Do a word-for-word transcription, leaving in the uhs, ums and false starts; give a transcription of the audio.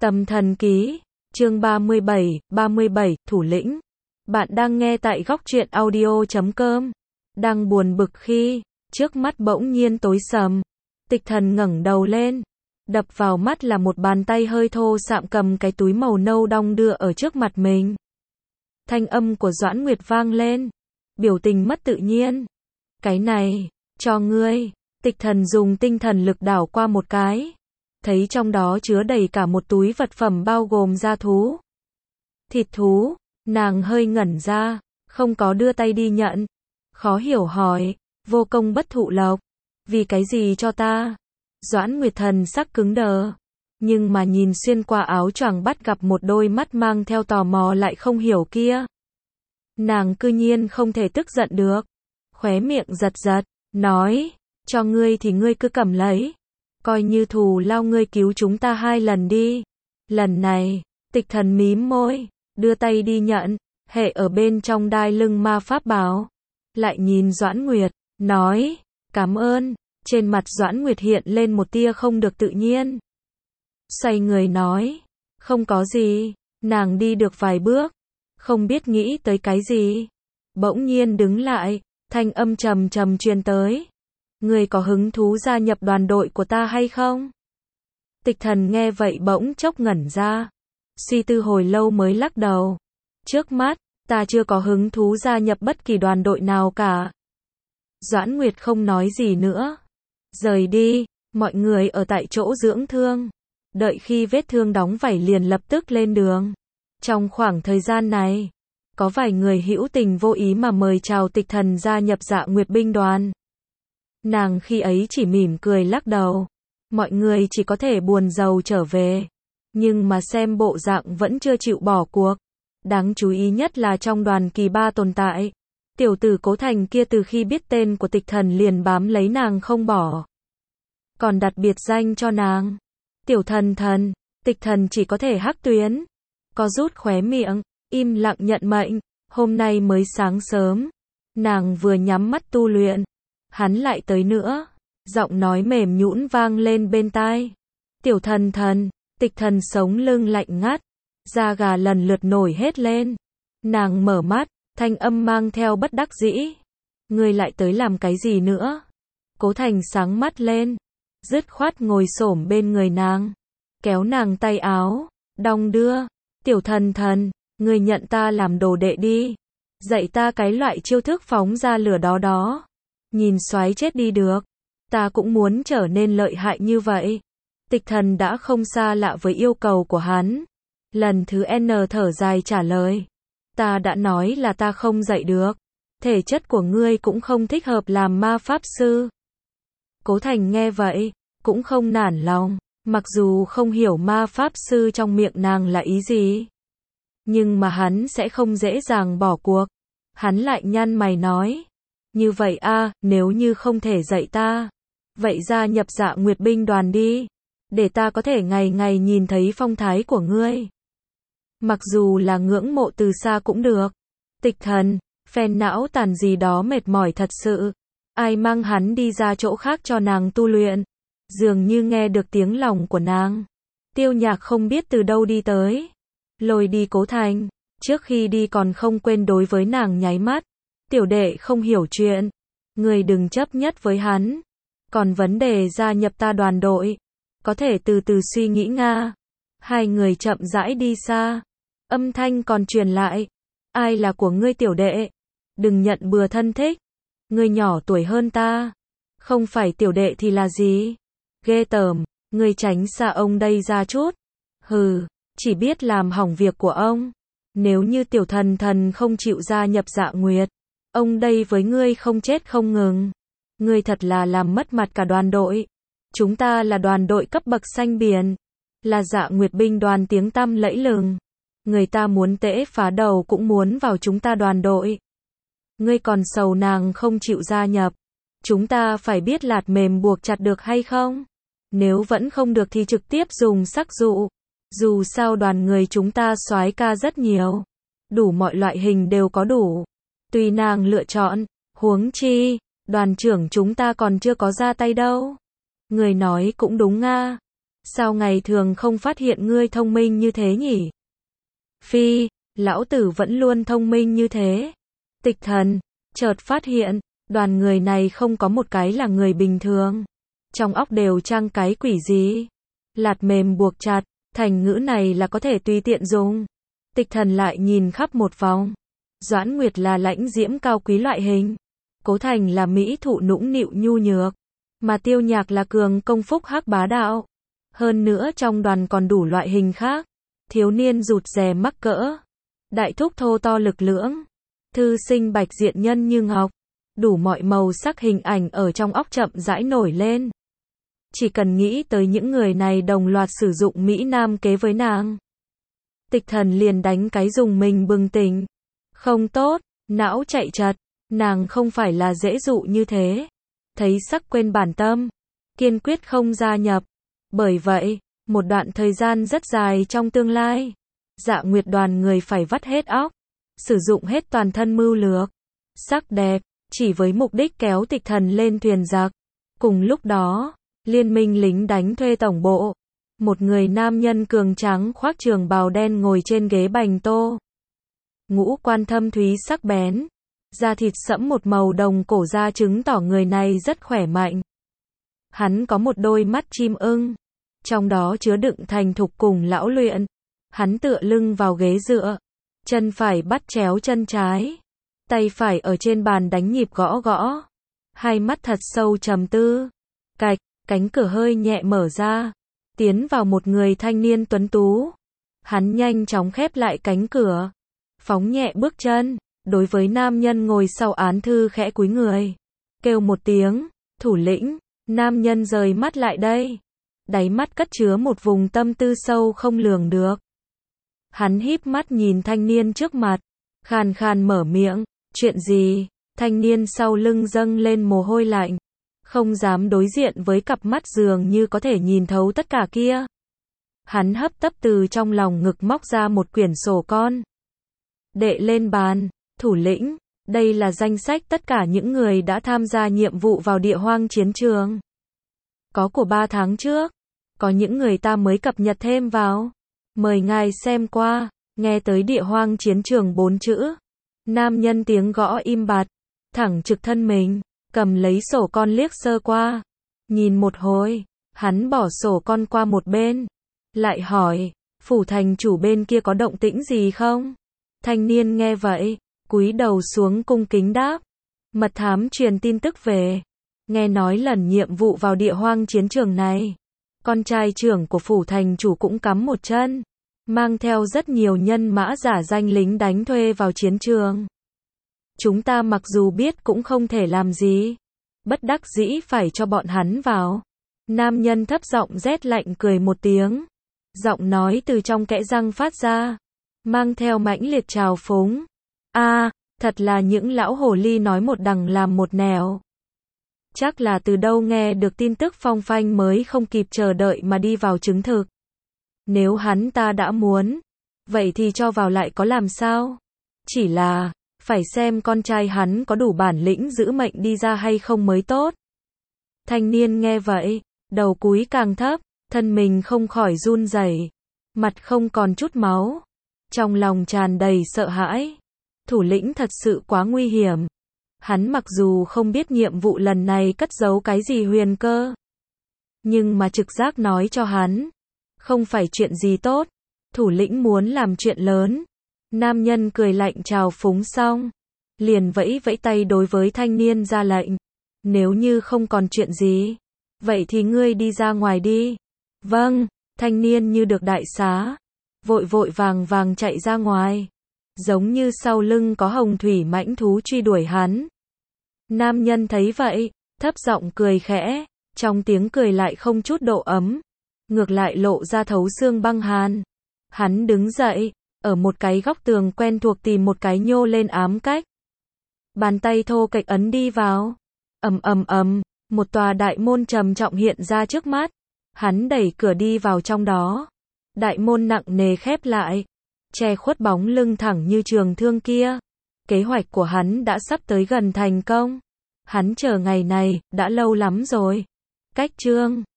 Tâm thần ký, chương ba mươi bảy, ba mươi bảy, thủ lĩnh. Bạn đang nghe tại góc truyện audio chấm com. Đang buồn bực khi, trước mắt bỗng nhiên tối sầm. Tịch Thần ngẩng đầu lên. Đập vào mắt là một bàn tay hơi thô sạm cầm cái túi màu nâu đong đưa ở trước mặt mình. Thanh âm của Doãn Nguyệt vang lên. Biểu tình mất tự nhiên. Cái này, cho ngươi. Tịch Thần dùng tinh thần lực đảo qua một cái. Thấy trong đó chứa đầy cả một túi vật phẩm bao gồm da thú, thịt thú. Nàng hơi ngẩn ra, không có đưa tay đi nhận. Khó hiểu hỏi, vô công bất thụ lộc. Vì cái gì cho ta? Doãn Nguyệt thần sắc cứng đờ. Nhưng mà nhìn xuyên qua áo choàng bắt gặp một đôi mắt mang theo tò mò lại không hiểu kia. Nàng cư nhiên không thể tức giận được. Khóe miệng giật giật, nói, cho ngươi thì ngươi cứ cầm lấy. Coi như thù lao ngươi cứu chúng ta hai lần đi. Lần này, Tịch Thần mím môi, đưa tay đi nhận, hệ ở bên trong đai lưng ma pháp bảo. Lại nhìn Doãn Nguyệt, nói, cảm ơn. Trên mặt Doãn Nguyệt hiện lên một tia không được tự nhiên. Xoay người nói, không có gì. Nàng đi được vài bước, không biết nghĩ tới cái gì. Bỗng nhiên đứng lại, thanh âm trầm trầm truyền tới. Ngươi có hứng thú gia nhập đoàn đội của ta hay không? Tịch Thần nghe vậy bỗng chốc ngẩn ra. Suy tư hồi lâu mới lắc đầu. Trước mắt, ta chưa có hứng thú gia nhập bất kỳ đoàn đội nào cả. Doãn Nguyệt không nói gì nữa. Rời đi, mọi người ở tại chỗ dưỡng thương. Đợi khi vết thương đóng vảy liền lập tức lên đường. Trong khoảng thời gian này, có vài người hữu tình vô ý mà mời chào Tịch Thần gia nhập Dạ Nguyệt binh đoàn. Nàng khi ấy chỉ mỉm cười lắc đầu. Mọi người chỉ có thể buồn rầu trở về. Nhưng mà xem bộ dạng vẫn chưa chịu bỏ cuộc. Đáng chú ý nhất là trong đoàn kỳ ba tồn tại. Tiểu tử Cố Thành kia từ khi biết tên của Tịch Thần liền bám lấy nàng không bỏ. Còn đặt biệt danh cho nàng. Tiểu Thần Thần. Tịch Thần chỉ có thể hắc tuyến. Có rút khóe miệng, im lặng nhận mệnh. Hôm nay mới sáng sớm. Nàng vừa nhắm mắt tu luyện. Hắn lại tới nữa. Giọng nói mềm nhũn vang lên bên tai. Tiểu Thần Thần. Tịch Thần sống lưng lạnh ngắt. Da gà lần lượt nổi hết lên. Nàng mở mắt, thanh âm mang theo bất đắc dĩ. Ngươi lại tới làm cái gì nữa? Cố Thành sáng mắt lên. Dứt khoát ngồi xổm bên người nàng. Kéo nàng tay áo. Đong đưa. Tiểu Thần Thần. Ngươi nhận ta làm đồ đệ đi. Dạy ta cái loại chiêu thức phóng ra lửa đó đó. Nhìn xoáy chết đi được. Ta cũng muốn trở nên lợi hại như vậy. Tịch Thần đã không xa lạ với yêu cầu của hắn. Lần thứ N thở dài trả lời. Ta đã nói là ta không dạy được. Thể chất của ngươi cũng không thích hợp làm ma pháp sư. Cố Thành nghe vậy, cũng không nản lòng. Mặc dù không hiểu ma pháp sư trong miệng nàng là ý gì. Nhưng mà hắn sẽ không dễ dàng bỏ cuộc. Hắn lại nhăn mày nói. Như vậy a, nếu như không thể dạy ta. Vậy gia nhập Dạ Nguyệt binh đoàn đi. Để ta có thể ngày ngày nhìn thấy phong thái của ngươi. Mặc dù là ngưỡng mộ từ xa cũng được. Tịch Thần, phen não tàn gì đó mệt mỏi thật sự. Ai mang hắn đi ra chỗ khác cho nàng tu luyện. Dường như nghe được tiếng lòng của nàng. Tiêu Nhạc không biết từ đâu đi tới. Lôi đi Cố Thành. Trước khi đi còn không quên đối với nàng nháy mắt. Tiểu đệ không hiểu chuyện. Người đừng chấp nhất với hắn. Còn vấn đề gia nhập ta đoàn đội. Có thể từ từ suy nghĩ nga. Hai người chậm rãi đi xa. Âm thanh còn truyền lại. Ai là của ngươi tiểu đệ? Đừng nhận bừa thân thích. Ngươi nhỏ tuổi hơn ta. Không phải tiểu đệ thì là gì? Ghê tởm. Ngươi tránh xa ông đây ra chút. Hừ, chỉ biết làm hỏng việc của ông. Nếu như Tiểu Thần Thần không chịu gia nhập Dạ Nguyệt. Ông đây với ngươi không chết không ngừng. Ngươi thật là làm mất mặt cả đoàn đội. Chúng ta là đoàn đội cấp bậc xanh biển. Là Dạ Nguyệt binh đoàn tiếng tăm lẫy lừng. Người ta muốn tễ phá đầu cũng muốn vào chúng ta đoàn đội. Ngươi còn sầu nàng không chịu gia nhập. Chúng ta phải biết lạt mềm buộc chặt được hay không? Nếu vẫn không được thì trực tiếp dùng sắc dụ. Dù sao đoàn người chúng ta soái ca rất nhiều. Đủ mọi loại hình đều có đủ. Tùy nàng lựa chọn. Huống chi, đoàn trưởng chúng ta còn chưa có ra tay đâu. Người nói cũng đúng nga. Sao ngày thường không phát hiện ngươi thông minh như thế nhỉ? Phi, lão tử vẫn luôn thông minh như thế. Tịch Thần, chợt phát hiện, đoàn người này không có một cái là người bình thường. Trong óc đều trang cái quỷ gì? Lạt mềm buộc chặt, thành ngữ này là có thể tùy tiện dùng. Tịch Thần lại nhìn khắp một vòng. Doãn Nguyệt là lãnh diễm cao quý loại hình. Cố Thành là mỹ thụ nũng nịu nhu nhược. Mà Tiêu Nhạc là cường công phúc hắc bá đạo. Hơn nữa trong đoàn còn đủ loại hình khác. Thiếu niên rụt rè mắc cỡ. Đại thúc thô to lực lưỡng. Thư sinh bạch diện nhân như ngọc. Đủ mọi màu sắc hình ảnh ở trong óc chậm rãi nổi lên. Chỉ cần nghĩ tới những người này đồng loạt sử dụng Mỹ Nam kế với nàng. Tịch Thần liền đánh cái dùng mình bừng tỉnh. Không tốt, não chạy chật, nàng không phải là dễ dụ như thế. Thấy sắc quên bản tâm, kiên quyết không gia nhập. Bởi vậy, một đoạn thời gian rất dài trong tương lai, Dạ Nguyệt đoàn người phải vắt hết óc, sử dụng hết toàn thân mưu lược, sắc đẹp, chỉ với mục đích kéo Tịch Thần lên thuyền giặc. Cùng lúc đó, liên minh lính đánh thuê tổng bộ, một người nam nhân cường tráng khoác trường bào đen ngồi trên ghế bành tô. Ngũ quan thâm thúy sắc bén, da thịt sẫm một màu đồng cổ da chứng tỏ người này rất khỏe mạnh. Hắn có một đôi mắt chim ưng, trong đó chứa đựng thành thục cùng lão luyện. Hắn tựa lưng vào ghế dựa, chân phải bắt chéo chân trái, tay phải ở trên bàn đánh nhịp gõ gõ. Hai mắt thật sâu trầm tư. Cạch, cánh cửa hơi nhẹ mở ra, tiến vào một người thanh niên tuấn tú. Hắn nhanh chóng khép lại cánh cửa, phóng nhẹ bước chân, đối với nam nhân ngồi sau án thư khẽ cúi người, kêu một tiếng, thủ lĩnh. Nam nhân rời mắt lại đây, đáy mắt cất chứa một vùng tâm tư sâu không lường được. Hắn híp mắt nhìn thanh niên trước mặt, khàn khàn mở miệng, chuyện gì? Thanh niên sau lưng dâng lên mồ hôi lạnh, không dám đối diện với cặp mắt dường như có thể nhìn thấu tất cả kia. Hắn hấp tấp từ trong lòng ngực móc ra một quyển sổ con, đệ lên bàn, thủ lĩnh, đây là danh sách tất cả những người đã tham gia nhiệm vụ vào địa hoang chiến trường. Có của ba tháng trước, có những người ta mới cập nhật thêm vào. Mời ngài xem qua. Nghe tới địa hoang chiến trường bốn chữ, nam nhân tiếng gõ im bặt, thẳng trực thân mình, cầm lấy sổ con liếc sơ qua. Nhìn một hồi, hắn bỏ sổ con qua một bên, lại hỏi, phủ thành chủ bên kia có động tĩnh gì không? Thanh niên nghe vậy, cúi đầu xuống cung kính đáp, mật thám truyền tin tức về, nghe nói lần nhiệm vụ vào địa hoang chiến trường này, con trai trưởng của phủ thành chủ cũng cắm một chân, mang theo rất nhiều nhân mã giả danh lính đánh thuê vào chiến trường. Chúng ta mặc dù biết cũng không thể làm gì, bất đắc dĩ phải cho bọn hắn vào. Nam nhân thấp giọng rét lạnh cười một tiếng, giọng nói từ trong kẽ răng phát ra, mang theo mãnh liệt trào phúng. A, à, thật là những lão hồ ly nói một đằng làm một nẻo. Chắc là từ đâu nghe được tin tức phong phanh mới không kịp chờ đợi mà đi vào chứng thực. Nếu hắn ta đã muốn, vậy thì cho vào lại có làm sao? Chỉ là, phải xem con trai hắn có đủ bản lĩnh giữ mệnh đi ra hay không mới tốt. Thanh niên nghe vậy, đầu cúi càng thấp, thân mình không khỏi run rẩy, mặt không còn chút máu, trong lòng tràn đầy sợ hãi. Thủ lĩnh thật sự quá nguy hiểm. Hắn mặc dù không biết nhiệm vụ lần này cất giấu cái gì huyền cơ, nhưng mà trực giác nói cho hắn, không phải chuyện gì tốt. Thủ lĩnh muốn làm chuyện lớn. Nam nhân cười lạnh chào phúng xong, liền vẫy vẫy tay đối với thanh niên ra lệnh. Nếu như không còn chuyện gì, vậy thì ngươi đi ra ngoài đi. Vâng, thanh niên như được đại xá, vội vội vàng vàng chạy ra ngoài, giống như sau lưng có hồng thủy mãnh thú truy đuổi hắn. Nam nhân thấy vậy, thấp giọng cười khẽ, trong tiếng cười lại không chút độ ấm, ngược lại lộ ra thấu xương băng hàn. Hắn đứng dậy, ở một cái góc tường quen thuộc tìm một cái nhô lên ám cách. Bàn tay thô kệch ấn đi vào. Ầm ầm ầm, một tòa đại môn trầm trọng hiện ra trước mắt. Hắn đẩy cửa đi vào trong đó. Đại môn nặng nề khép lại, che khuất bóng lưng thẳng như trường thương kia. Kế hoạch của hắn đã sắp tới gần thành công. Hắn chờ ngày này, đã lâu lắm rồi. Cách chương